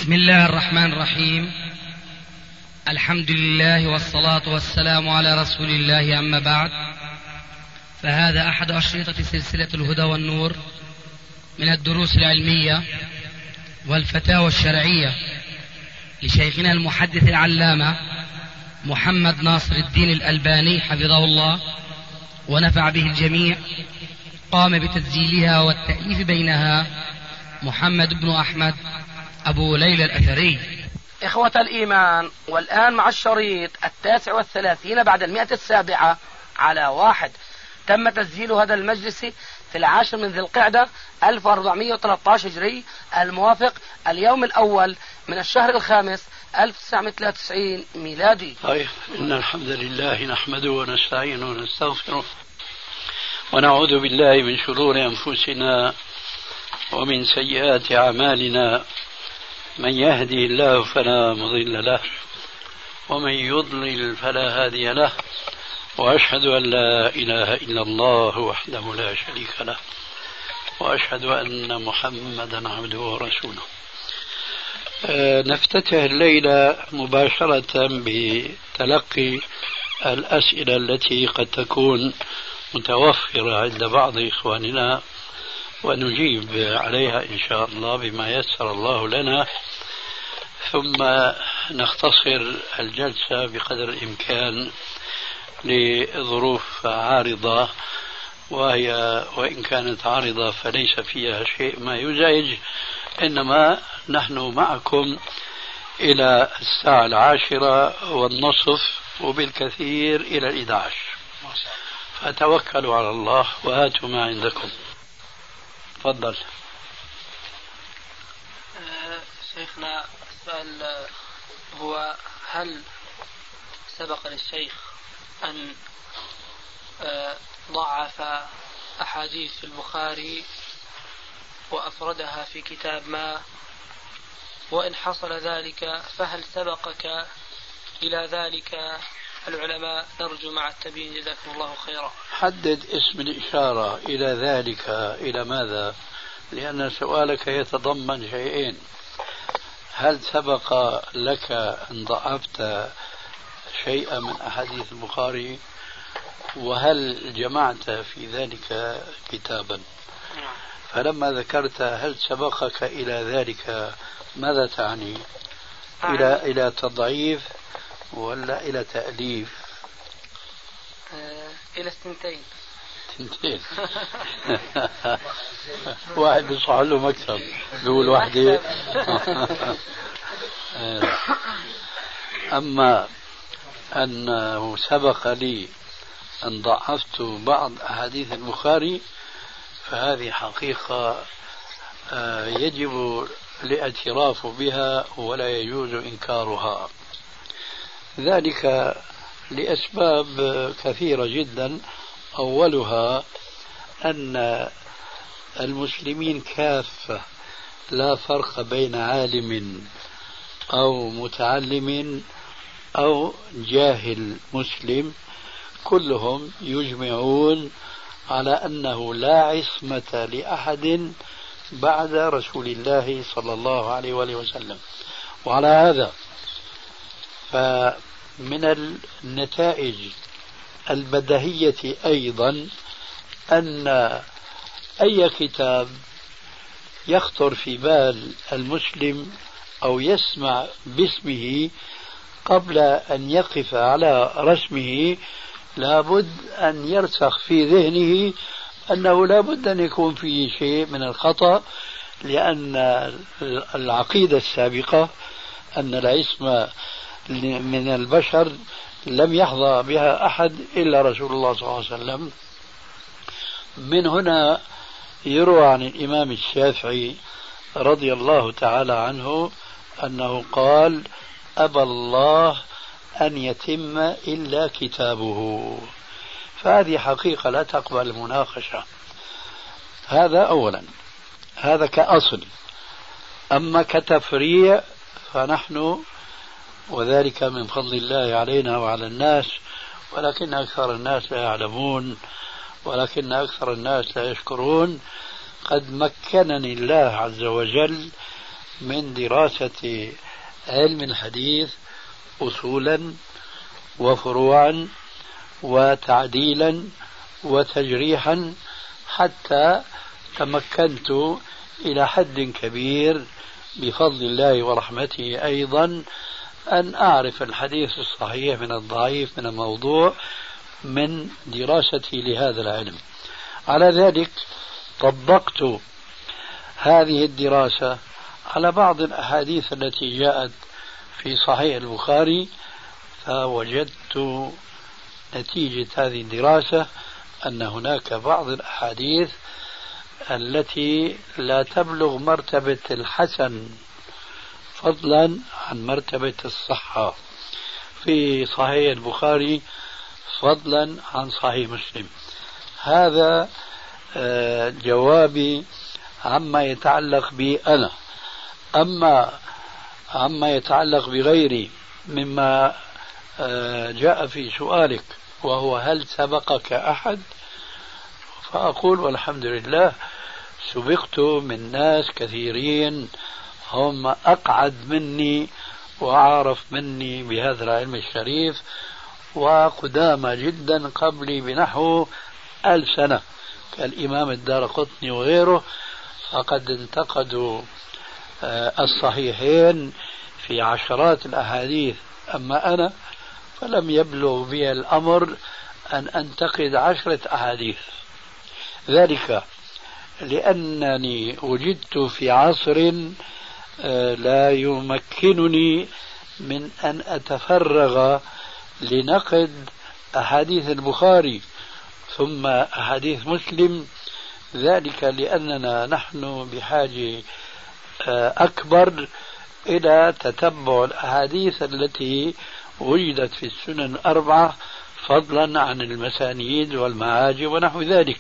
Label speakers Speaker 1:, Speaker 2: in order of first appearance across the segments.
Speaker 1: بسم الله الرحمن الرحيم. الحمد لله والصلاة والسلام على رسول الله، أما بعد، فهذا أحد أشرطة سلسلة الهدى والنور من الدروس العلمية والفتاوى الشرعية لشيخنا المحدث العلامة محمد ناصر الدين الألباني حفظه الله ونفع به الجميع. قام بتسجيلها والتأليف بينها محمد بن أحمد أبو ليلى الأثري.
Speaker 2: إخوة الإيمان، والآن مع الشريط 39 بعد 107 على 1. تم تسجيل هذا المجلس في 10 من ذي القعدة 1413 هجري، الموافق اليوم الأول من الشهر الخامس 1993 ميلادي.
Speaker 3: طيب، إن الحمد لله نحمده ونستعينه ونستغفره ونعوذ بالله من شرور أنفسنا ومن سيئات أعمالنا. من يهدي الله فلا مضل له ومن يضلل فلا هادي له، وأشهد أن لا إله إلا الله وحده لا شريك له، وأشهد أن محمدا عبده ورسوله. نفتتح الليلة مباشرة بتلقي الأسئلة التي قد تكون متوفرة عند بعض إخواننا، ونجيب عليها إن شاء الله بما يسر الله لنا، ثم نختصر الجلسة بقدر الإمكان لظروف عارضة، وإن كانت عارضة فليس فيها شيء ما يزعج، إنما نحن معكم إلى 10:10 وبالكثير إلى 11. فتوكلوا على الله وهاتوا ما عندكم. تفضل.
Speaker 4: شيخنا، السؤال هو: هل سبق للشيخ أن ضعف أحاديث في البخاري وأفردها في كتاب ما؟ وإن حصل ذلك فهل سبقك إلى ذلك العلماء؟ نرجو مع التبيين، جزاكم الله خيرا.
Speaker 3: حدد اسم الإشارة إلى ذلك، إلى ماذا؟ لأن سؤالك يتضمن شيئين: هل سبق لك أن ضعفت شيئا من أحاديث البخاري؟ وهل جمعت في ذلك كتابا؟ فلما ذكرت هل سبقك إلى ذلك، ماذا تعني؟ إلى تضعيف ولا إلى تأليف؟
Speaker 4: إلى الثنتين.
Speaker 3: واحد بيصح له مكسب، بيقول واحدة. أما أنه سبق لي أن ضعفت بعض أحاديث البخاري فهذه حقيقة يجب الاعتراف بها ولا يجوز إنكارها. ذلك لأسباب كثيرة جدا. أولها أن المسلمين كافة لا فرق بين عالم أو متعلم أو جاهل مسلم، كلهم يجمعون على أنه لا عصمة لأحد بعد رسول الله صلى الله عليه وآله وسلم. وعلى هذا فمن النتائج البديهية أيضا أن أي كتاب يخطر في بال المسلم أو يسمع باسمه قبل أن يقف على رسمه لابد أن يرسخ في ذهنه أنه لابد أن يكون فيه شيء من الخطأ، لأن العقيدة السابقة أن العصمة من البشر لم يحظى بها أحد إلا رسول الله صلى الله عليه وسلم. من هنا يروى عن الإمام الشافعي رضي الله تعالى عنه أنه قال: أبى الله أن يتم إلا كتابه. فهذه حقيقة لا تقبل المناقشة. هذا أولا، هذا كأصل. أما كتفريع فنحن، وذلك من فضل الله علينا وعلى الناس، ولكن أكثر الناس لا يعلمون، ولكن أكثر الناس لا يشكرون. قد مكنني الله عز وجل من دراسة علم الحديث أصولا وفروعا وتعديلا وتجريحا، حتى تمكنت إلى حد كبير بفضل الله ورحمته أيضا أن أعرف الحديث الصحيح من الضعيف من الموضوع من دراستي لهذا العلم. على ذلك طبقت هذه الدراسة على بعض الأحاديث التي جاءت في صحيح البخاري، فوجدت نتيجة هذه الدراسة أن هناك بعض الأحاديث التي لا تبلغ مرتبة الحسن فضلا عن مرتبة الصحة في صحيح البخاري فضلا عن صحيح مسلم. هذا جوابي عما يتعلق بي أنا. أما عما يتعلق بغيري مما جاء في سؤالك، وهو هل سبقك أحد، فأقول والحمد لله سبقت من ناس كثيرين هم أقعد مني وأعرف مني بهذا العلم الشريف وقدامى جدا قبلي بنحو 1000 سنة، كالإمام الدارقطني وغيره، فقد انتقدوا الصحيحين في عشرات الأحاديث. أما أنا فلم يبلغ بي الأمر أن أنتقد 10 أحاديث، ذلك لأنني وجدت في عصر لا يمكنني من أن أتفرغ لنقد أحاديث البخاري ثم أحاديث مسلم، ذلك لأننا نحن بحاجة أكبر إلى تتبع الأحاديث التي وجدت في السنن الأربعة فضلا عن المسانيد والمعاجم ونحو ذلك،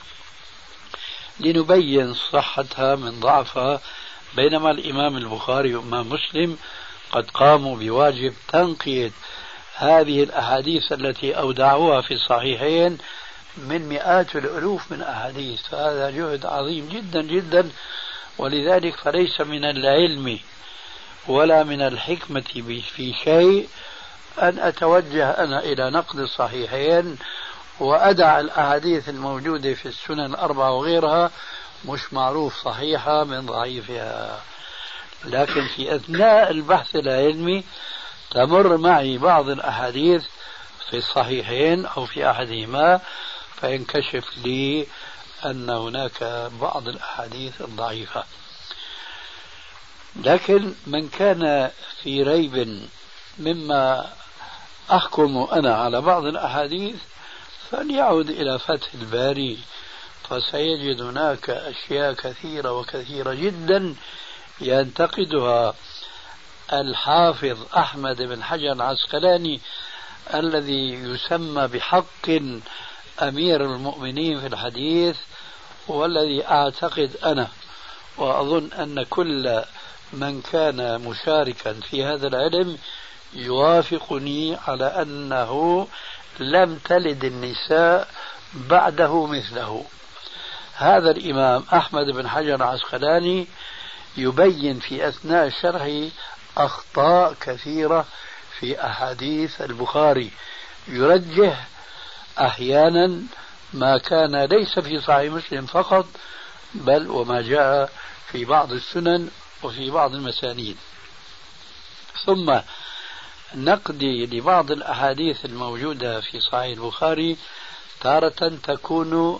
Speaker 3: لنبين صحتها من ضعفها. بينما الإمام البخاري وإمام مسلم قد قاموا بواجب تنقية هذه الأحاديث التي أودعوها في الصحيحين من مئات الألوف من أحاديث، فهذا جهد عظيم جدا جدا. ولذلك فليس من العلم ولا من الحكمة في شيء أن أتوجه أنا إلى نقد الصحيحين وأدع الأحاديث الموجودة في السنن الأربعة وغيرها مش معروف صحيحة من ضعيفها. لكن في أثناء البحث العلمي تمر معي بعض الأحاديث في الصحيحين أو في أحدهما، فينكشف لي أن هناك بعض الأحاديث الضعيفة. لكن من كان في ريب مما أحكم أنا على بعض الأحاديث فليعود إلى فتح الباري، فسيجد هناك أشياء كثيرة وكثيرة جدا ينتقدها الحافظ أحمد بن حجر العسقلاني الذي يسمى بحق أمير المؤمنين في الحديث، والذي أعتقد أنا وأظن أن كل من كان مشاركا في هذا العلم يوافقني على أنه لم تلد النساء بعده مثله. هذا الإمام أحمد بن حجر العسقلاني يبين في أثناء شرحه أخطاء كثيرة في أحاديث البخاري، يرجح أحيانا ما كان ليس في صحيح مسلم فقط بل وما جاء في بعض السنن وفي بعض المسانيد. ثم نقدي لبعض الأحاديث الموجودة في صحيح البخاري تارة تكون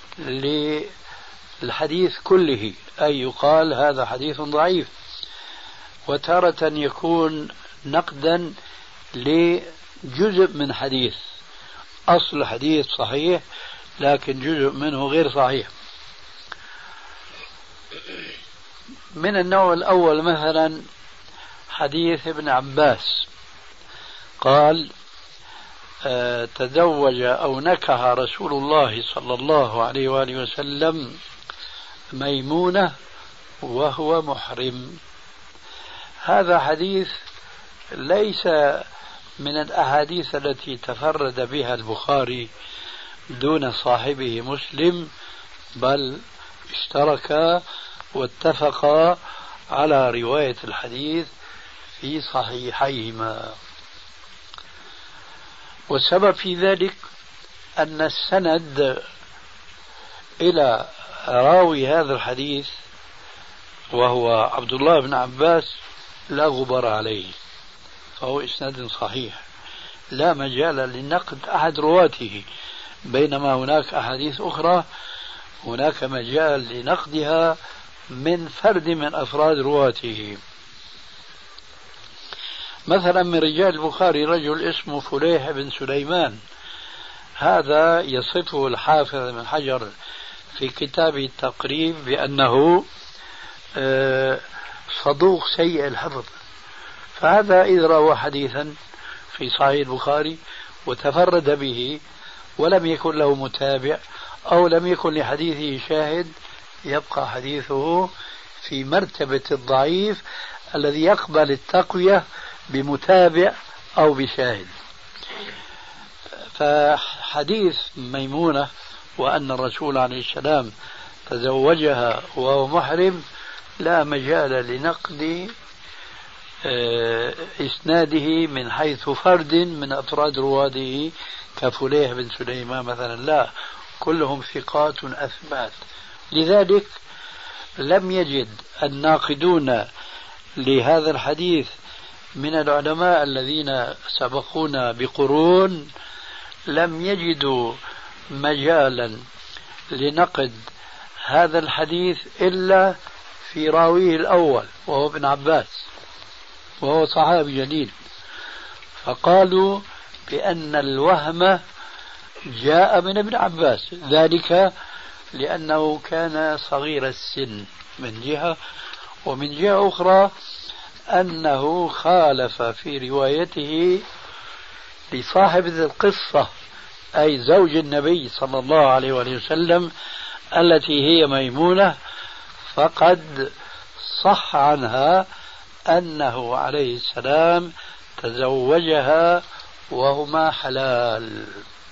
Speaker 3: للحديث كله، أي يقال هذا حديث ضعيف، وتارة يكون نقدا لجزء من حديث، أصل حديث صحيح لكن جزء منه غير صحيح. من النوع الأول مثلا حديث ابن عباس قال تزوج أو نكح رسول الله صلى الله عليه وآله وسلم ميمونة وهو محرم. هذا حديث ليس من الأحاديث التي تفرد بها البخاري دون صاحبه مسلم، بل اشتركا واتفقا على رواية الحديث في صحيحيهما. والسبب في ذلك أن السند إلى راوي هذا الحديث وهو عبد الله بن عباس لا غبار عليه، فهو إسناد صحيح لا مجال لنقد أحد رواته، بينما هناك أحاديث أخرى هناك مجال لنقدها من فرد من أفراد رواته. مثلا من رجال البخاري رجل اسمه فليح بن سليمان، هذا يصفه الحافظ بن حجر في كتاب التقريب بأنه صدوق سيء الحفظ. فهذا إذ روى حديثا في صحيح البخاري وتفرد به ولم يكن له متابع أو لم يكن لحديثه شاهد، يبقى حديثه في مرتبة الضعيف الذي يقبل التقوية بمتابع أو بشاهد. فحديث ميمونة وأن الرسول عليه السلام تزوجها وهو محرم لا مجال لنقد إسناده من حيث فرد من أفراد رواده كفليح بن سليمان مثلا، لا، كلهم ثقات أثبات. لذلك لم يجد الناقدون لهذا الحديث من العلماء الذين سبقونا بقرون لم يجدوا مجالا لنقد هذا الحديث إلا في راويه الأول وهو ابن عباس، وهو صحابي جليل، فقالوا بأن الوهم جاء من ابن عباس، ذلك لأنه كان صغير السن من جهة، ومن جهة أخرى أنه خالف في روايته لصاحب القصة أي زوج النبي صلى الله عليه وسلم التي هي ميمونة، فقد صح عنها أنه عليه السلام تزوجها وهما حلال.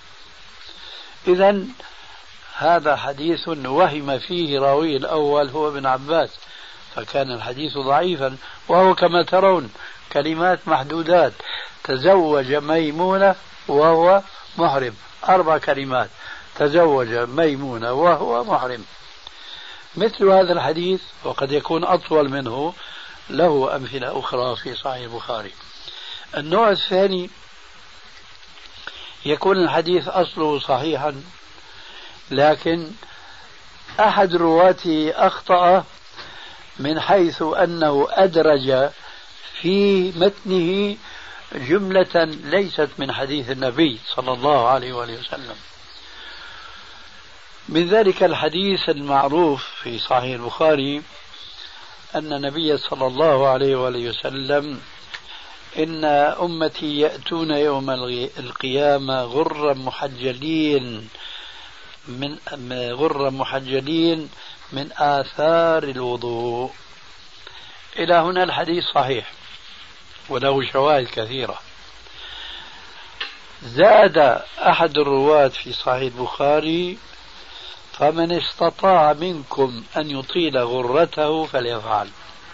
Speaker 3: إذن هذا حديث وهم فيه راوي الأول هو ابن عباس، فكان الحديث ضعيفا، وهو كما ترون كلمات محدودات: تزوج ميمونة وهو محرم، 4 كلمات: تزوج ميمونة وهو محرم. مثل هذا الحديث وقد يكون أطول منه له أمثلة أخرى في صحيح البخاري. النوع الثاني يكون الحديث أصله صحيحا لكن أحد رواته أخطأ من حيث أنه أدرج في متنه جملة ليست من حديث النبي صلى الله عليه وسلم. من ذلك الحديث المعروف في صحيح البخاري أن النبي صلى الله عليه وسلم: إن أمتي يأتون يوم القيامة غرا محجلين من آثار الوضوء. إلى هنا الحديث صحيح وله شواهد كثيرة. زاد أحد الرواة في صحيح البخاري: فمن استطاع منكم أن يطيل غرته فليفعل.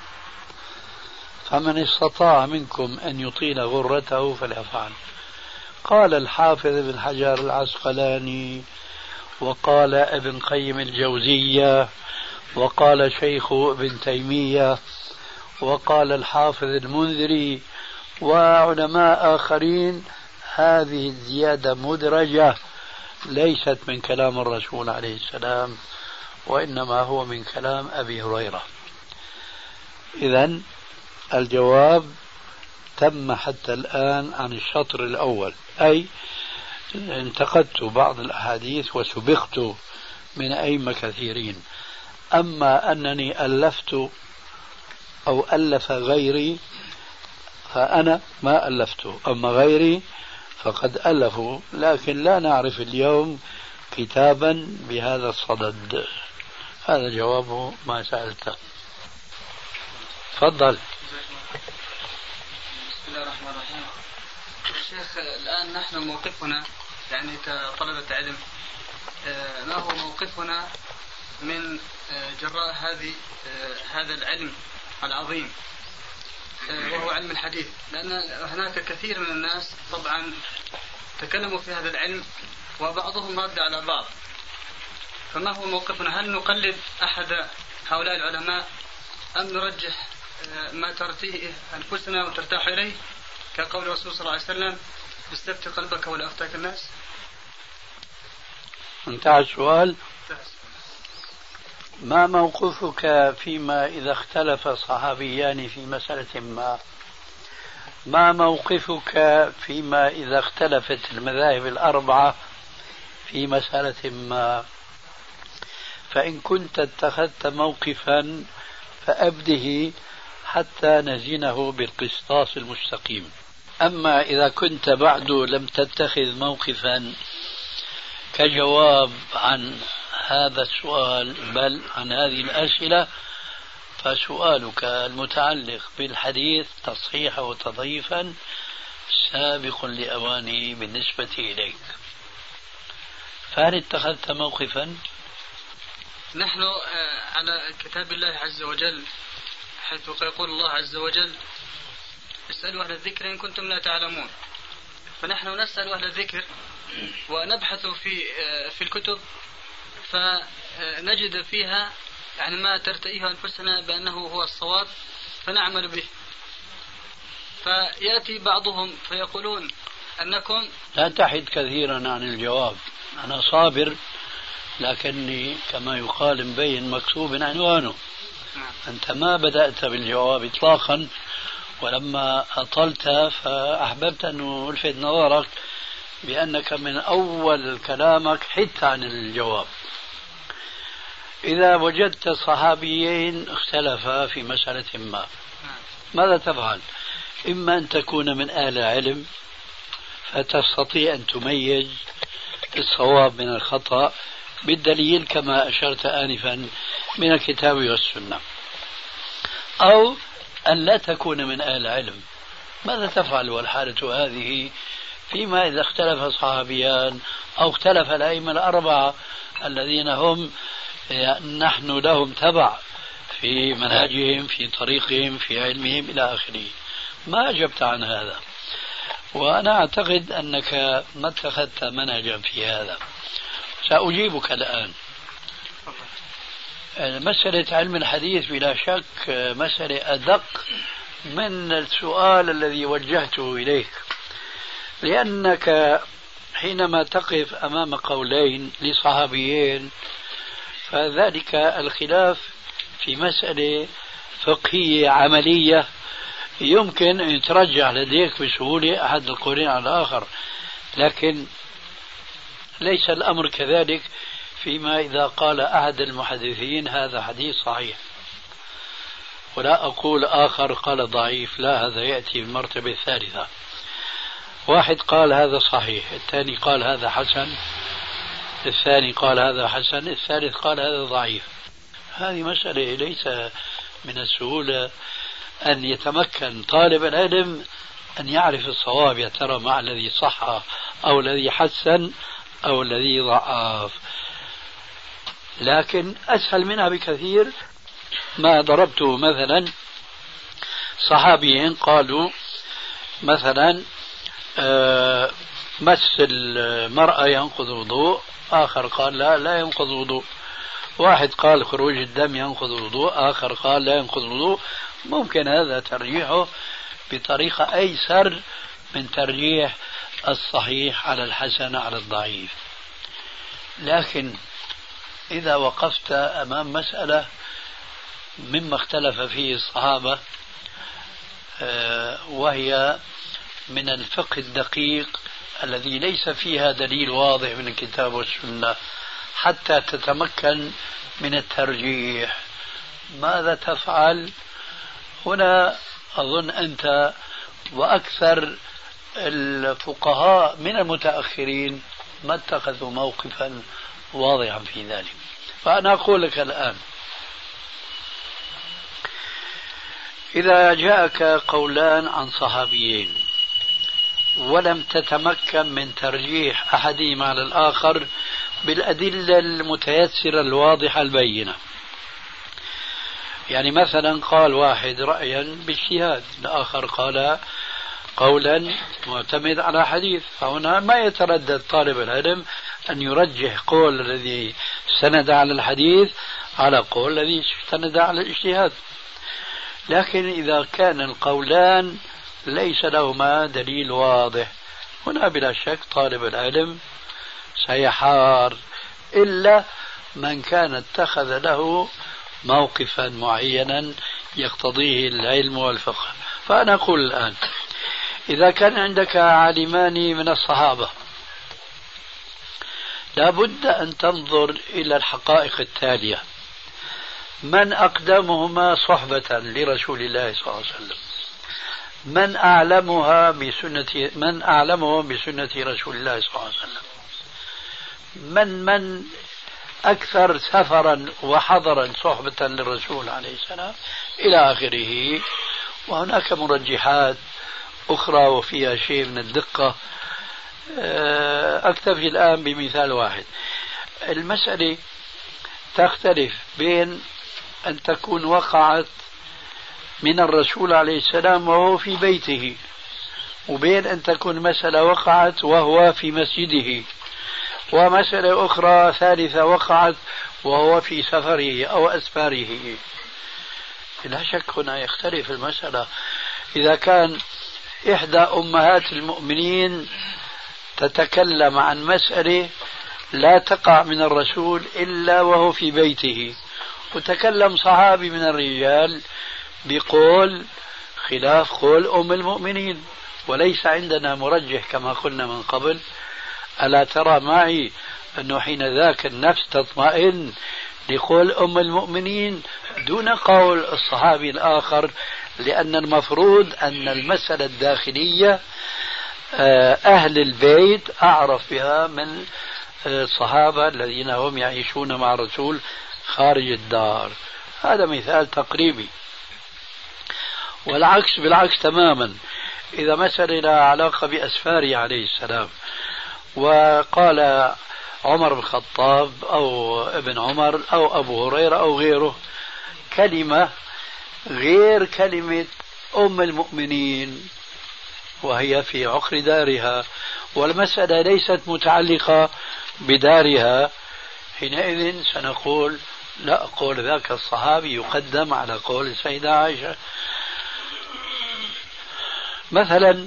Speaker 3: فمن استطاع منكم أن يطيل غرته فليفعل. قال الحافظ ابن حجر العسقلاني، وقال ابن قيم الجوزية، وقال شيخ ابن تيمية، وقال الحافظ المنذري وعلماء آخرين: هذه الزيادة مدرجة ليست من كلام الرسول عليه السلام، وإنما هو من كلام أبي هريرة. إذن الجواب تم حتى الآن عن الشطر الأول، أي انتقدت بعض الأحاديث وسبقت من أئمة كثيرين. أما أنني ألفت أو ألف غيري فأنا ما ألفت، أما غيري فقد ألفوا، لكن لا نعرف اليوم كتابا بهذا الصدد. هذا جواب ما سألته. تفضل.
Speaker 1: بسم الله الرحمن الرحيم. شيخ، الآن نحن موقفنا يعني كطلبة علم، ما هو موقفنا من جراء هذا العلم
Speaker 5: العظيم وهو علم الحديث، لأن هناك كثير من الناس طبعا تكلموا في هذا العلم وبعضهم رد على بعض، فما هو موقفنا؟ هل نقلد أحد هؤلاء العلماء أم نرجح ما ترتيه أنفسنا وترتاح إليه كقول الرسول صلى الله عليه وسلم استفتي قلبك ولا أفتاك الناس؟
Speaker 3: انتهى السؤال. ما موقفك فيما إذا اختلف صحابيان في مسألة ما؟ ما موقفك فيما إذا اختلفت المذاهب الأربعة في مسألة ما؟ فإن كنت اتخذت موقفا فأبده حتى نزنه بالقسطاس المستقيم. أما إذا كنت بعد لم تتخذ موقفا كجواب عن هذا السؤال بل عن هذه الأسئلة، فسؤالك المتعلق بالحديث تصحيحا وتضعيفا سابق لأوانه بالنسبة إليك. فهل اتخذت موقفا؟
Speaker 5: نحن على كتاب الله عز وجل، حيث يقول الله عز وجل اسألوا أهل الذكر إن كنتم لا تعلمون، فنحن نسأل أهل الذكر ونبحث في الكتب فنجد فيها يعني ما ترتئيه أنفسنا بأنه هو الصواب فنعمل به. فيأتي بعضهم فيقولون أنكم
Speaker 3: لا تحد كثيرا عن الجواب. أنا صابر لكني كما يقال مبين مكتوب عنوانه. أنت ما بدأت بالجواب إطلاقا، ولما أطلت فأحببت أن ألفت نظرك بأنك من أول كلامك حدت عن الجواب. إذا وجدت صحابيين اختلفا في مسألة ما ماذا تفعل؟ إما أن تكون من أهل العلم فتستطيع أن تميز الصواب من الخطأ بالدليل كما أشرت آنفا من الكتاب والسنة، أو أن لا تكون من أهل العلم. ماذا تفعل والحالة هذه فيما إذا اختلف صحابيان أو اختلف الأئمة الأربعة الذين هم نحن لهم تبع في منهجهم في طريقهم في علمهم إلى آخره؟ ما أجبت عن هذا، وأنا أعتقد أنك ما اتخذت منهجا في هذا. سأجيبك الآن. مسألة علم الحديث بلا شك مسألة أدق من السؤال الذي وجهته إليك، لأنك حينما تقف أمام قولين لصحابيين فذلك الخلاف في مسألة فقهية عملية يمكن أن يترجح لديك بسهولة أحد القولين على الآخر، لكن ليس الأمر كذلك فيما إذا قال أحد المحدثين هذا حديث صحيح ولا أقول آخر قال ضعيف، لا، هذا يأتي بالمرتبة الثالثة. واحد قال هذا صحيح، الثاني قال هذا حسن، الثاني قال هذا حسن، الثالث قال هذا ضعيف. هذه مسألة ليس من السهولة أن يتمكن طالب العلم أن يعرف الصواب، يا ترى مع الذي صح أو الذي حسن أو الذي ضعف. لكن أسهل منها بكثير ما ضربته مثلا صحابيين قالوا مثلا مس المرأة ينقض وضوء، آخر قال لا ينقض وضوء، واحد قال خروج الدم ينقض وضوء، آخر قال لا ينقض وضوء. ممكن هذا ترجيحه بطريقة أيسر من ترجيح الصحيح على الحسن على الضعيف. لكن إذا وقفت أمام مسألة مما اختلف فيه الصحابة وهي من الفقه الدقيق الذي ليس فيها دليل واضح من الكتاب والسنة حتى تتمكن من الترجيح، ماذا تفعل؟ هنا أظن أنت وأكثر الفقهاء من المتأخرين ما اتخذوا موقفا واضحا في ذلك. فأنا أقول لك الآن إذا جاءك قولان عن صحابيين ولم تتمكن من ترجيح أحدهما على الآخر بالأدلة المتيسرة الواضحة البينة، يعني مثلا قال واحد رأيا باجتهاد، الآخر قال قولا معتمد على حديث، فهنا ما يتردد طالب العلم أن يرجح قول الذي استند على الحديث على قول الذي استند على الاجتهاد. لكن إذا كان القولان ليس لهما دليل واضح، هنا بلا شك طالب العلم سيحار، إلا من كان اتخذ له موقفا معينا يقتضيه العلم والفقه. فأنا أقول الآن إذا كان عندك عالمان من الصحابة لابد أن تنظر إلى الحقائق التالية: من أقدمهما صحبة لرسول الله صلى الله عليه وسلم، من أعلمه بسنة رسول الله صلى الله عليه وسلم، من أكثر سفرا وحضرا صحبة للرسول عليه السلام، إلى آخره. وهناك مرجحات أخرى وفيها شيء من الدقة. أكتفي الآن بمثال واحد. المسألة تختلف بين أن تكون وقعت من الرسول عليه السلام وهو في بيته، وبين أن تكون مسألة وقعت وهو في مسجده، ومسألة أخرى ثالثة وقعت وهو في سفره أو أسفاره. لا شك هنا يختلف المسألة. إذا كان إحدى أمهات المؤمنين تتكلم عن مسألة لا تقع من الرسول إلا وهو في بيته، وتكلم صحابي من الرجال بقول خلاف قول أم المؤمنين، وليس عندنا مرجح كما قلنا من قبل، ألا ترى معي أنه حين ذاك النفس تطمئن لقول أم المؤمنين دون قول الصحابي الآخر، لأن المفروض أن المسألة الداخلية أهل البيت أعرف بها من الصحابة الذين هم يعيشون مع الرسول خارج الدار. هذا مثال تقريبي. والعكس بالعكس تماما. إذا مسألة لها علاقة بأسفاره عليه السلام، وقال عمر بن الخطاب أو ابن عمر أو أبو هريرة أو غيره كلمة غير كلمة أم المؤمنين وهي في عقر دارها، والمسألة ليست متعلقة بدارها، حينئذ سنقول لا، قول ذاك الصحابي يقدم على قول السيدة عائشة. مثلا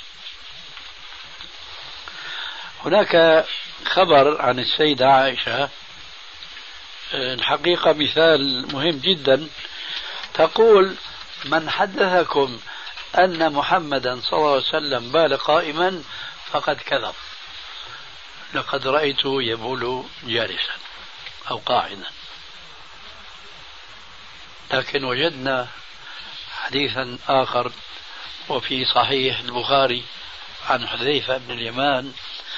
Speaker 3: هناك خبر عن السيدة عائشة، الحقيقة مثال مهم جدا، تقول: من حدثكم أن محمدا صلى الله عليه وسلم بال قائما فقد كذب، لقد رأيته يبول جالسا أو قاعدا. لكن وجدنا حديثا آخر وفي صحيح البخاري عن حذيفة بن اليمان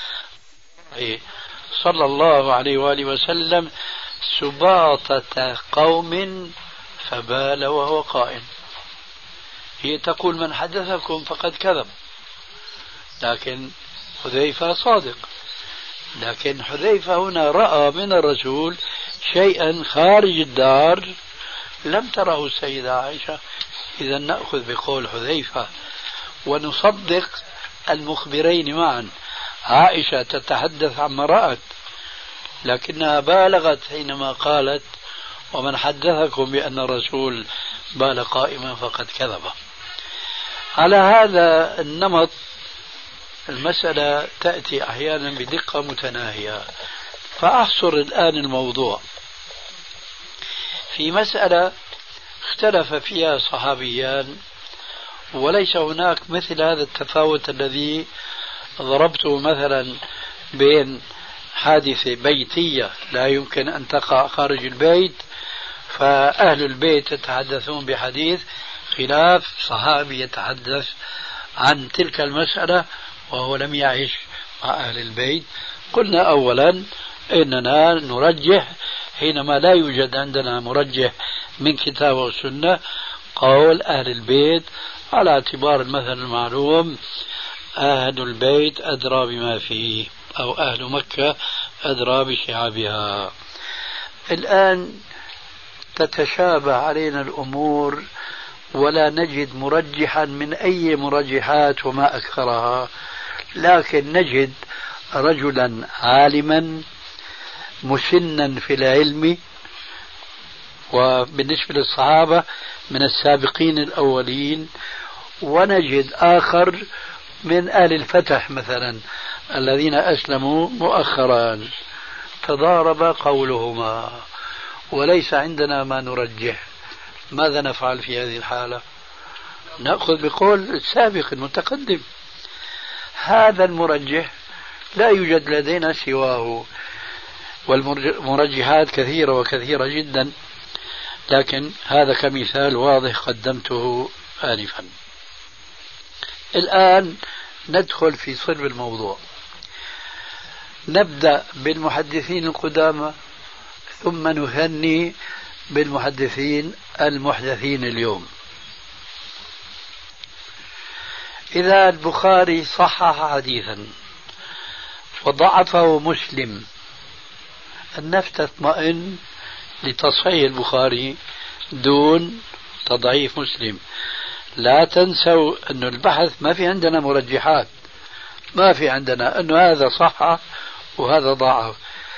Speaker 3: صلى الله عليه وآله وسلم: سباطة قوم فبال وهو قائم. هي تقول من حدثكم فقد كذب، لكن حذيفة صادق، لكن حذيفة هنا رأى من الرسول شيئا خارج الدار لم تره السيدة عائشة. إذا نأخذ بقول حذيفة ونصدق المخبرين معا. عائشة تتحدث عما رأت، لكنها بالغت حينما قالت: ومن حدثكم بأن الرسول بال قائما فقد كذب. على هذا النمط المسألة تأتي أحيانا بدقة متناهية. فأحصر الآن الموضوع في مسألة اختلف فيها صحابيان، وليس هناك مثل هذا التفاوت الذي ضربته مثلا بين حادثة بيتية لا يمكن أن تقع خارج البيت، فأهل البيت يتحدثون بحديث، خلاف صحابي يتحدث عن تلك المسألة وهو لم يعيش مع أهل البيت. قلنا أولا إننا نرجح حينما لا يوجد عندنا مرجح من كتاب والسنة قول أهل البيت، على اعتبار المثل المعلوم: أهل البيت أدرى بما فيه، أو أهل مكة أدرى بشعابها. الآن تتشابه علينا الأمور ولا نجد مرجحا من أي مرجحات وما أكثرها، لكن نجد رجلا عالما مسنا في العلم، وبالنسبة للصحابة من السابقين الأولين، ونجد آخر من آل الفتح مثلا الذين أسلموا مؤخرا، تضارب قولهما وليس عندنا ما نرجح. ماذا نفعل في هذه الحالة؟ نأخذ بقول السابق المتقدم. هذا المرجح لا يوجد لدينا سواه، والمرجحات كثيرة وكثيرة جدا، لكن هذا كمثال واضح قدمته آنفا. الآن ندخل في صلب الموضوع. نبدأ بالمحدثين القدامى ثم نثني بالمحدثين المحدثين اليوم. إذا البخاري صحح حديثا وضعفه مسلم، النفس تطمئن لتصحيح البخاري دون تضعيف مسلم. لا تنسوا أن البحث ما في عندنا مرجحات، ما في عندنا أنه هذا صح وهذا ضعف.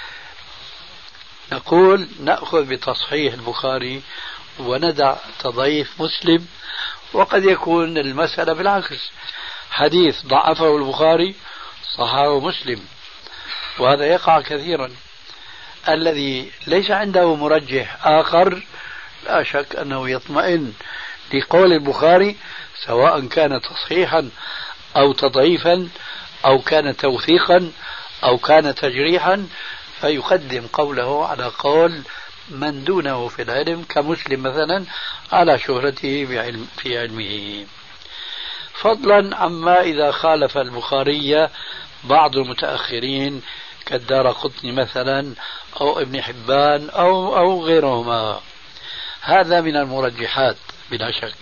Speaker 3: نقول نأخذ بتصحيح البخاري وندع تضعيف مسلم. وقد يكون المسألة بالعكس، حديث ضعفه البخاري صححه مسلم، وهذا يقع كثيرا. الذي ليس عنده مرجح آخر لا شك أنه يطمئن لقول البخاري، سواء كان تصحيحا أو تضعيفا أو كان توثيقا أو كان تجريحا، فيقدم قوله على قول من دونه في العلم كمسلم مثلا على شهرته في علمه، فضلا عما إذا خالف البخاري بعض المتأخرين كالدارقطني مثلا أو ابن حبان أو غيرهما. هذا من المرجحات بلا شك.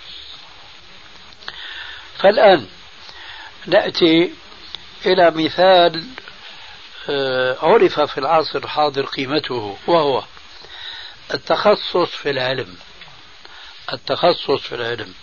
Speaker 3: فالآن نأتي إلى مثال عرف في العصر الحاضر قيمته، وهو التخصص في العلم. التخصص في العلم،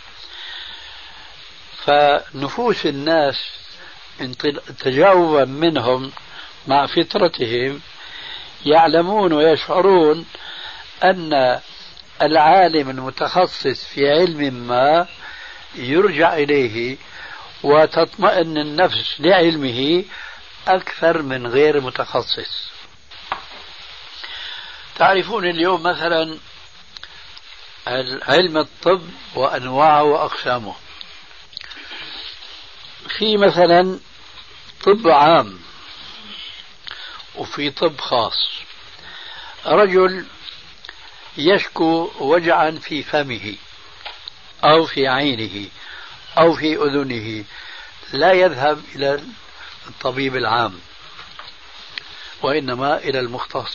Speaker 3: فنفوس الناس تجاوبا منهم مع فطرتهم يعلمون ويشعرون أن العالم المتخصص في علم ما يرجع إليه وتطمئن النفس لعلمه أكثر من غير متخصص. تعرفون اليوم مثلا علم الطب وأنواعه وأقسامه. في مثلا طب عام وفي طب خاص. رجل يشكو وجعا في فمه أو في عينه أو في أذنه، لا يذهب إلى الطبيب العام وإنما إلى المختص،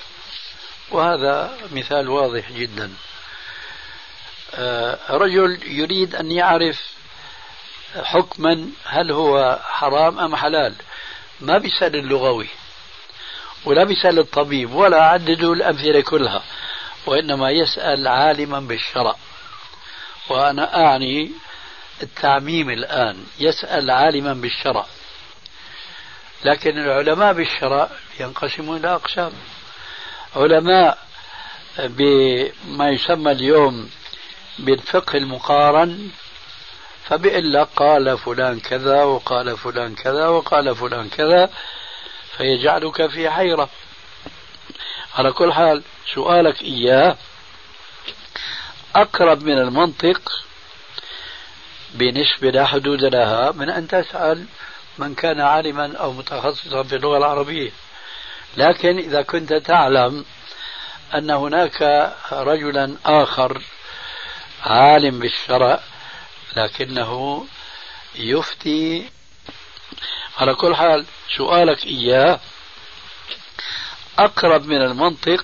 Speaker 3: وهذا مثال واضح جدا. رجل يريد أن يعرف حكما هل هو حرام أم حلال، ما بيسأل اللغوي ولا بيسأل الطبيب ولا عددوا الأمثلة كلها، وإنما يسأل عالما بالشرع. وأنا أعني التعميم الآن، يسأل عالما بالشرع. لكن العلماء بالشرع ينقسمون إلى أقسام: علماء بما يسمى اليوم بالفقه المقارن، فبيقول لك قال فلان كذا وقال فلان كذا وقال فلان كذا، فيجعلك في حيرة. على كل حال سؤالك إياه أقرب من المنطق بنسبة لا حدود لها من أن تسأل من كان عالما أو متخصصا في اللغة العربية. لكن إذا كنت تعلم أن هناك رجلا آخر عالم بالشرع لكنه يفتي، على كل حال سؤالك إياه أقرب من المنطق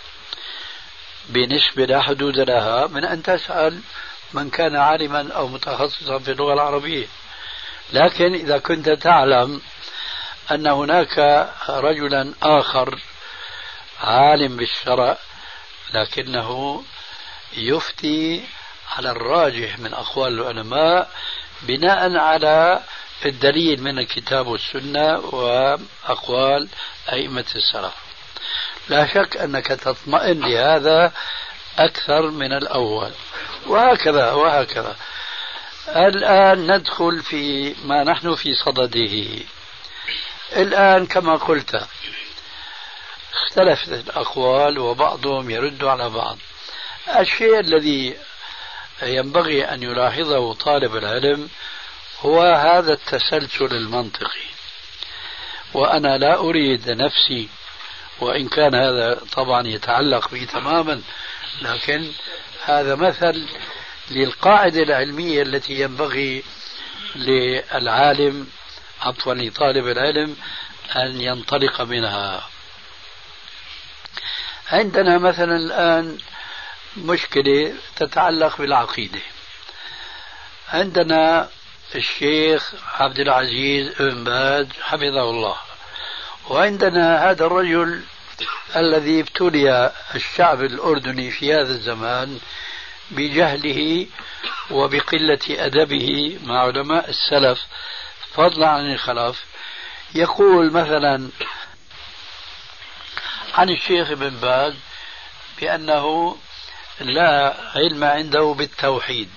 Speaker 3: بنسبة لا حدود لها من أن تسأل من كان عالما أو متخصصا في اللغة العربية. لكن إذا كنت تعلم أن هناك رجلا آخر عالم بالشرع لكنه يفتي على الراجح من أقوال العلماء بناء على الدليل من الكتاب والسنة وأقوال أئمة السلف. لا شك أنك تطمئن لهذا أكثر من الأول، وهكذا وهكذا. الآن ندخل في ما نحن في صدده. الآن كما قلت اختلفت الأقوال وبعضهم يرد على بعض. الشيء الذي ينبغي أن يلاحظه طالب العلم هو هذا التسلسل المنطقي. وأنا لا أريد نفسي، وإن كان هذا طبعا يتعلق بي تماما، لكن هذا مثل للقاعدة العلمية التي ينبغي للعالم عفوا لطالب العلم أن ينطلق منها. عندنا مثلا الآن مشكلة تتعلق بالعقيدة. عندنا الشيخ عبد العزيز بن باز حفظه الله، وعندنا هذا الرجل الذي ابتلي الشعب الأردني في هذا الزمان بجهله وبقلة أدبه مع علماء السلف فضلا عن الخلف. يقول مثلا عن الشيخ ابن باز بأنه لا علم عنده بالتوحيد.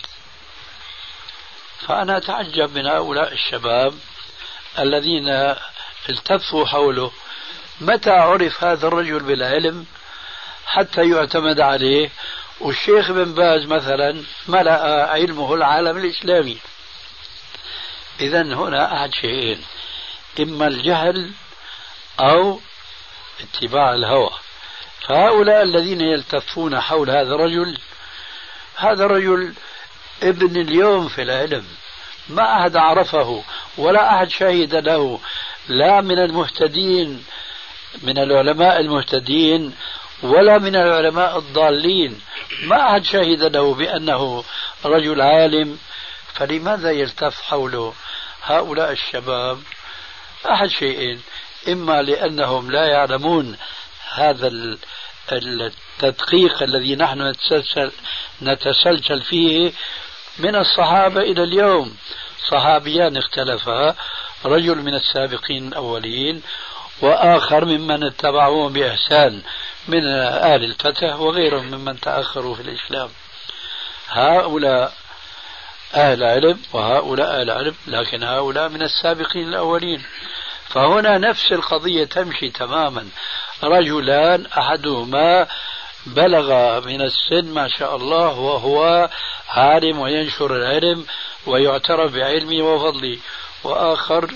Speaker 3: فأنا أتعجب من هؤلاء الشباب الذين التفوا حوله، متى عرف هذا الرجل بالعلم حتى يعتمد عليه؟ والشيخ ابن باز مثلا ملأ علمه العالم الإسلامي. إذن هنا أحد شيئين: إما الجهل أو اتباع الهوى. فهؤلاء الذين يلتفون حول هذا الرجل، هذا الرجل ابن اليوم في العلم، ما أحد عرفه ولا أحد شهد له، لا من المهتدين من العلماء المهتدين ولا من العلماء الضالين، ما أحد شهد له بأنه رجل عالم. فلماذا يلتف حوله هؤلاء الشباب؟ أحد شيئين: إما لأنهم لا يعلمون هذا التدقيق الذي نحن نتسلسل فيه من الصحابة إلى اليوم. صحابيان اختلفا، رجل من السابقين الأولين وآخر ممن اتبعوهم بإحسان من آل الفتح وغيرهم ممن تأخروا في الإسلام. هؤلاء أهل علم وهؤلاء أهل علم، لكن هؤلاء من السابقين الأولين. فهنا نفس القضية تمشي تماما. رجلان أحدهما بلغ من السن ما شاء الله وهو عالم وينشر العلم ويعترف بعلمه وفضله، وآخر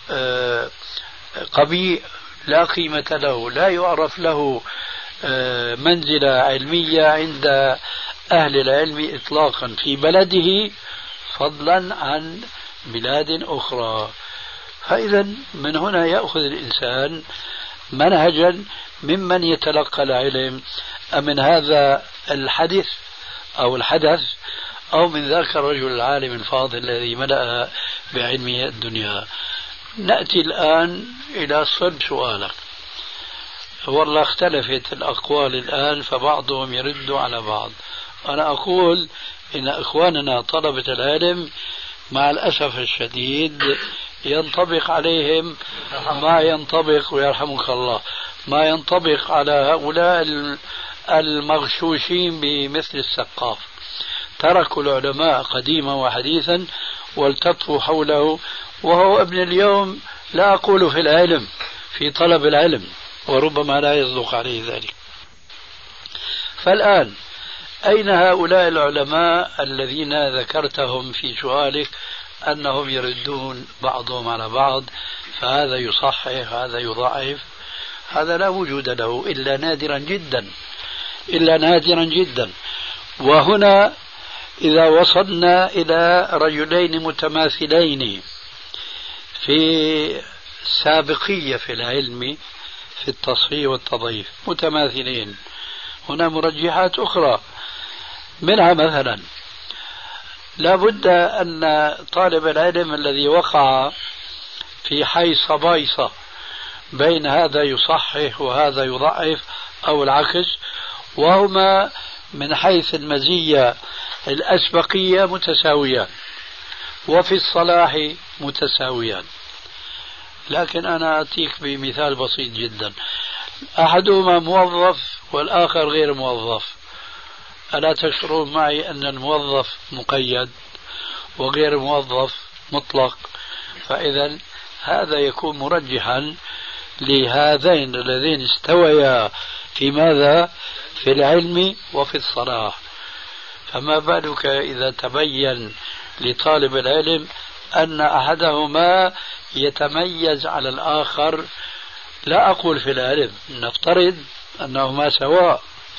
Speaker 3: قبيح لا قيمة له، لا يعرف له منزلة علمية عند أهل العلم إطلاقا في بلده، فضلا عن بلاد أخرى. فإذا من هنا يأخذ الإنسان منهجا ممن يتلقى العلم، من هذا الحدث أو الحدث أو من ذاك الرجل العالم الفاضل الذي ملأ بعلمه الدنيا. نأتي الآن إلى صلب سؤالك. والله اختلفت الأقوال الآن، فبعضهم يرد على بعض. أنا أقول إن إخواننا طلبة العلم مع الأسف الشديد ينطبق عليهم ما ينطبق، ويرحمك الله، ما ينطبق على هؤلاء المغشوشين بمثل السقاف. تركوا العلماء قديما وحديثا والتطفوا حوله، وهو ابن اليوم، لا أقول في العلم، في طلب العلم، وربما لا يصدق عليه ذلك. فالآن أين هؤلاء العلماء الذين ذكرتهم في سؤالك أنهم يردون بعضهم على بعض، فهذا يصحح هذا يضعف؟ هذا لا وجود له إلا نادرا جدا، إلا نادرا جدا. وهنا إذا وصلنا إلى رجلين متماثلين في سابقية في العلم في التصحيح والتضعيف، متماثلين، هنا مرجحات أخرى. منها مثلا لا بد أن طالب العلم الذي وقع في حيصة بايصة بين هذا يصحح وهذا يضعف أو العكس، وهما من حيث المزية الأسبقية متساويان، وفي الصلاح متساويان. لكن أنا أعطيك بمثال بسيط جدا، أحدهما موظف والآخر غير موظف، ألا تشعرون معي أن الموظف مقيد وغير موظف مطلق؟ فإذا هذا يكون مرجحا لهذين اللذين استويا في ماذا؟ في العلم وفي الصلاح. فما بالك إذا تبين لطالب العلم أن أحدهما يتميز على الآخر، لا أقول في العلم، نفترض أنهما سواء،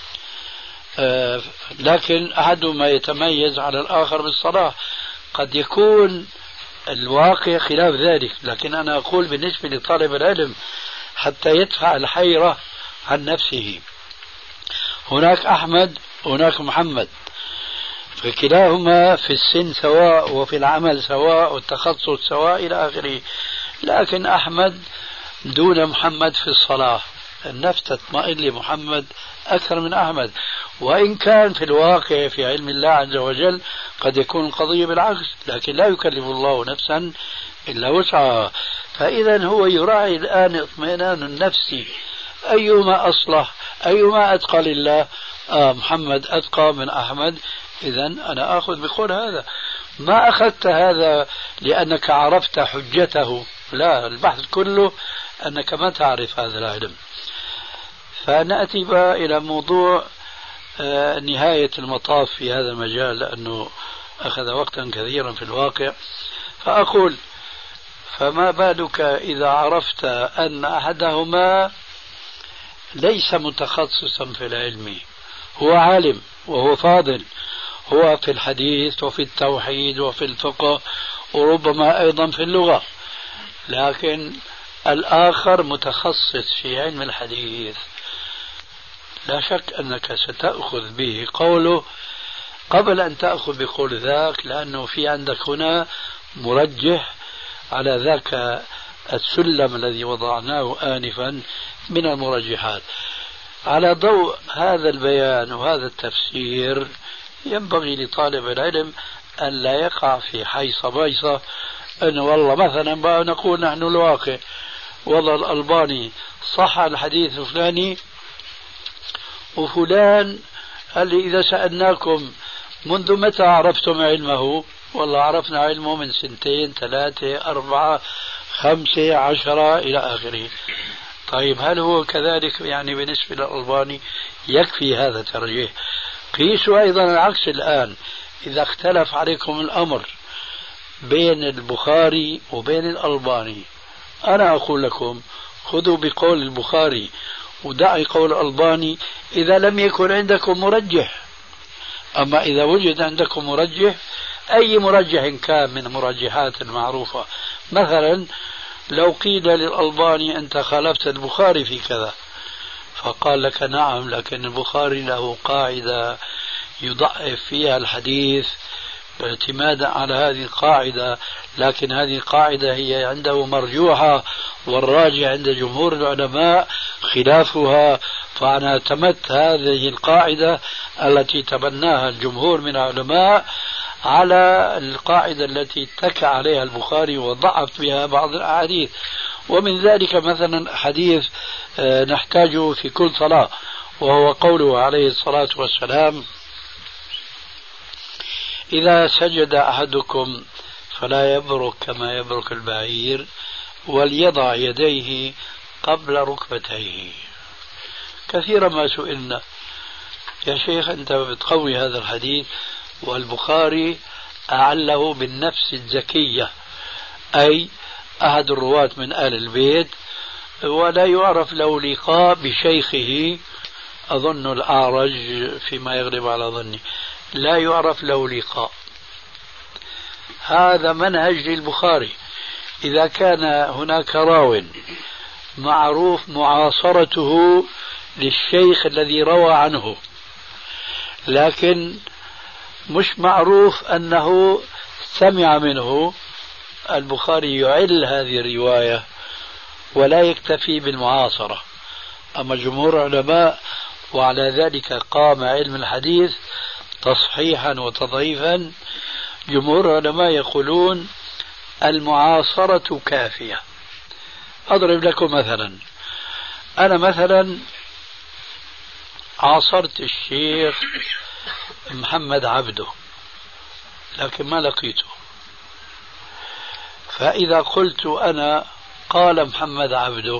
Speaker 3: لكن أحدهما يتميز على الآخر بالصلاح، قد يكون الواقع خلاف ذلك. لكن أنا أقول بالنسبة لطالب العلم حتى يدفع الحيرة عن نفسه، هناك أحمد وهناك محمد، فكلاهما في السن سواء وفي العمل سواء والتخصص سواء إلى آخره، لكن أحمد دون محمد في الصلاة، النفس تطمئن لمحمد أكثر من أحمد، وإن كان في الواقع في علم الله عز وجل قد يكون القضية بالعكس، لكن لا يكلف الله نفسا إلا وسعها. فإذا هو يراعي الآن اطمئنان النفس، أيما أصلح، أيما أتقى لله، محمد أتقى من أحمد، إذا أنا أخذ بقول هذا. ما أخذت هذا لأنك عرفت حجته، لا، البحث كله أنك ما تعرف هذا العلم. فنأتي بقى إلى موضوع نهاية المطاف في هذا المجال، لأنه أخذ وقتا كثيرا في الواقع. فأقول فما بالك إذا عرفت أن أحدهما ليس متخصصا في العلم، هو عالم وهو فاضل، هو في الحديث وفي التوحيد وفي الفقه وربما أيضا في اللغة، لكن الآخر متخصص في علم الحديث، لا شك أنك ستأخذ به قوله قبل أن تأخذ بقول ذاك، لأنه في عندك هنا مرجح على ذاك السلم الذي وضعناه آنفا من المرجحات. على ضوء هذا البيان وهذا التفسير ينبغي لطالب العلم أن لا يقع في حيصة بيصة، أنه والله مثلا بقى نقول نحن الواقع، والله الألباني صح الحديث الفلاني، وفلان قال لي إذا سألناكم منذ متى عرفتم علمه؟ والله عرفنا علمه من 2 3 4 5 10 إلى آخره. طيب هل هو كذلك يعني بالنسبة للألباني؟ يكفي هذا ترجيح. قيسوا أيضا العكس الآن، إذا اختلف عليكم الأمر بين البخاري وبين الألباني، أنا أقول لكم خذوا بقول البخاري ودعي قول الألباني إذا لم يكن عندكم مرجح. أما إذا وجد عندكم مرجح، أي مرجح كان من مرجحات المعروفة، مثلا لو قيل للألباني أنت خالفت البخاري في كذا، فقال لك نعم، لكن البخاري له قاعدة يضعف فيها الحديث اعتمادا على هذه القاعدة، لكن هذه القاعدة هي عنده مرجوحة، والراجع عند جمهور العلماء خلافها، فأنا اعتمدت هذه القاعدة التي تبناها الجمهور من العلماء على القاعدة التي اتكى عليها البخاري وضعف بها بعض الأحاديث. ومن ذلك مثلا حديث نحتاجه في كل صلاة، وهو قوله عليه الصلاة والسلام إذا سجد أحدكم فلا يبرك كما يبرك البعير وليضع يديه قبل ركبتيه. كثيرا ما سئلنا يا شيخ أنت بتقوي هذا الحديث، والبخاري أعله بالنفس الزكية، أي أحد الرواة من آل البيت، ولا يعرف له لقاء بشيخه، أظن الأعرج فيما يغلب على ظني، لا يعرف له لقاء. هذا منهج للبخاري. إذا كان هناك راو معروف معاصرته للشيخ الذي روى عنه، لكن مش معروف أنه سمع منه، البخاري يعل هذه الرواية ولا يكتفي بالمعاصرة. أما جمهور العلماء وعلى ذلك قام علم الحديث تصحيحا وتضعيفا. جمهور العلماء يقولون المعاصرة كافية. أضرب لكم مثلا، أنا مثلا عاصرت الشيخ محمد عبده لكن ما لقيته، فإذا قلت أنا قال محمد عبده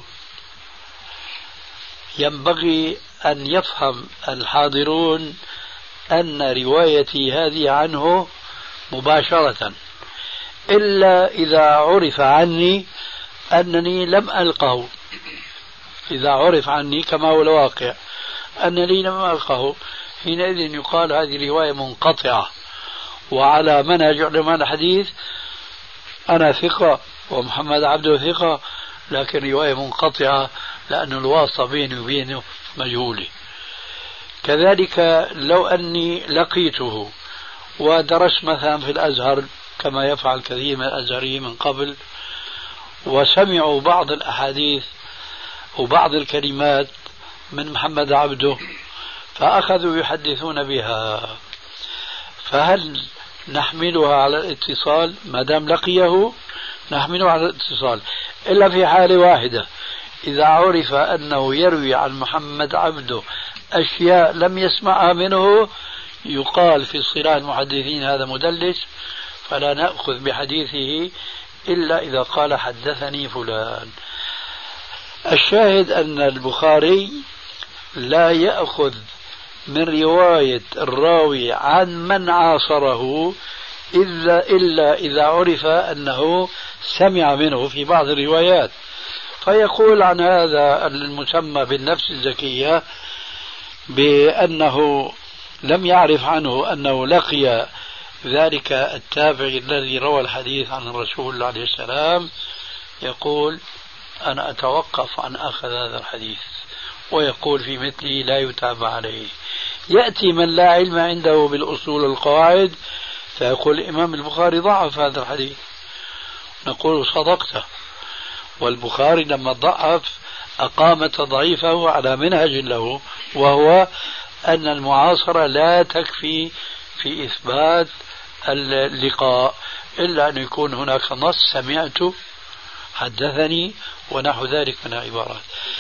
Speaker 3: ينبغي أن يفهم الحاضرون أن روايتي هذه عنه مباشرة، إلا إذا عرف عني أنني لم ألقه. إذا عرف عني كما هو الواقع أنني لم ألقه، حينئذ يقال هذه رواية منقطعة. وعلى منهج علماء الحديث أنا ثقة ومحمد عبده ثقة، لكن رواية منقطعة لأن الواسطة بيني وبينه مجهولة. كذلك لو أني لقيته ودرست مثلا في الأزهر كما يفعل كثير من الأزهريين من قبل، وسمعوا بعض الأحاديث وبعض الكلمات من محمد عبده فأخذوا يحدثون بها، فهل نحملها على الاتصال؟ ما دام لقيه نحمله على الاتصال، إلا في حالة واحدة، إذا عرف أنه يروي عن محمد عبده أشياء لم يسمعها منه يقال في اصطلاح المحدثين هذا مدلس، فلا نأخذ بحديثه إلا إذا قال حدثني فلان. الشاهد أن البخاري لا يأخذ من رواية الراوي عن من عاصره إلا إذا عرف أنه سمع منه في بعض الروايات، فيقول عن هذا المسمى بالنفس الزكية بأنه لم يعرف عنه أنه لقي ذلك التابعي الذي روى الحديث عن الرسول عليه السلام، يقول أنا أتوقف عن أخذ هذا الحديث، ويقول في مثله لا يتابع عليه. يأتي من لا علم عنده بالأصول والقواعد فيقول الإمام البخاري ضعف هذا الحديث، نقول صدقت. والبخاري لما ضعف أقام تضعيفه على منهج له، وهو أن المعاصرة لا تكفي في إثبات اللقاء إلا أن يكون هناك نص سمعت حدثني ونحو ذلك من العبارات.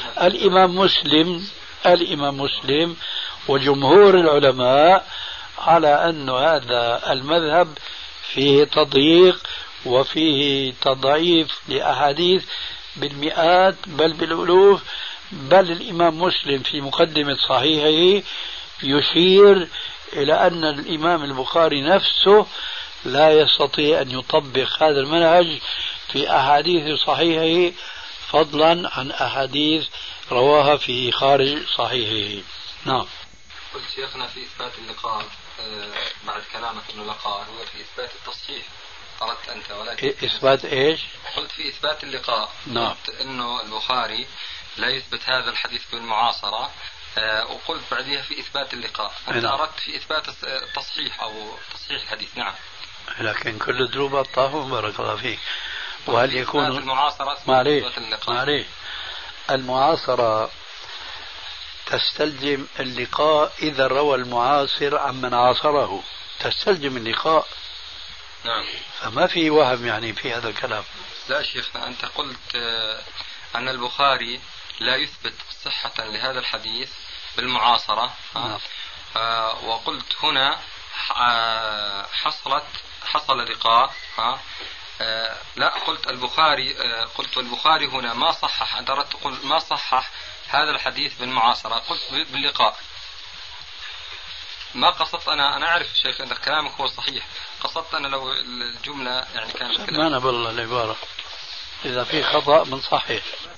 Speaker 3: الإمام مسلم وجمهور العلماء على أن هذا المذهب فيه تضييق وفيه تضعيف لأحاديث بالمئات بل بالألوف، بل الإمام مسلم في مقدمة صحيحه يشير إلى أن الإمام البخاري نفسه لا يستطيع أن يطبق هذا المنهج في أحاديث صحيحه فضلا عن أحاديث رواها في خارج صحيحه. نعم.
Speaker 6: قلت شيخنا في إثبات اللقاء بعد كلامك أنه لقاء هو في إثبات التصحيح قلت أنت، ولكن
Speaker 3: إثبات إيش؟
Speaker 6: قلت في إثبات اللقاء.
Speaker 3: نعم.
Speaker 6: قلت أنه البخاري لا يثبت هذا الحديث بالمعاصرة، وقلت بعدها في إثبات اللقاء. أنت
Speaker 3: نعم.
Speaker 6: أردت في إثبات التصحيح أو تصحيح الحديث. نعم.
Speaker 3: لكن كل دروب الطاهون بارك الله فيك. وهل يكون
Speaker 6: المعاصرة
Speaker 3: معليش المعاصرة تستلزم اللقاء إذا روى المعاصر عن من عاصره، تستلزم اللقاء.
Speaker 6: نعم.
Speaker 3: فما في وهم يعني في هذا الكلام.
Speaker 6: لا شيخنا، أنت قلت أن البخاري لا يثبت صحة لهذا الحديث بالمعاصرة.
Speaker 3: نعم.
Speaker 6: وقلت هنا حصل لقاء. لا قلت البخاري، قلت البخاري هنا ما صحح، أنت أردت تقول ما صحح هذا الحديث بالمعاصرة، قلت باللقاء. ما قصدت أنا أعرف شيخ أن كلامك هو صحيح، قصدت أنا لو الجملة يعني كانت
Speaker 3: ما أنا بالله العبارة إذا في خطأ من صحيح.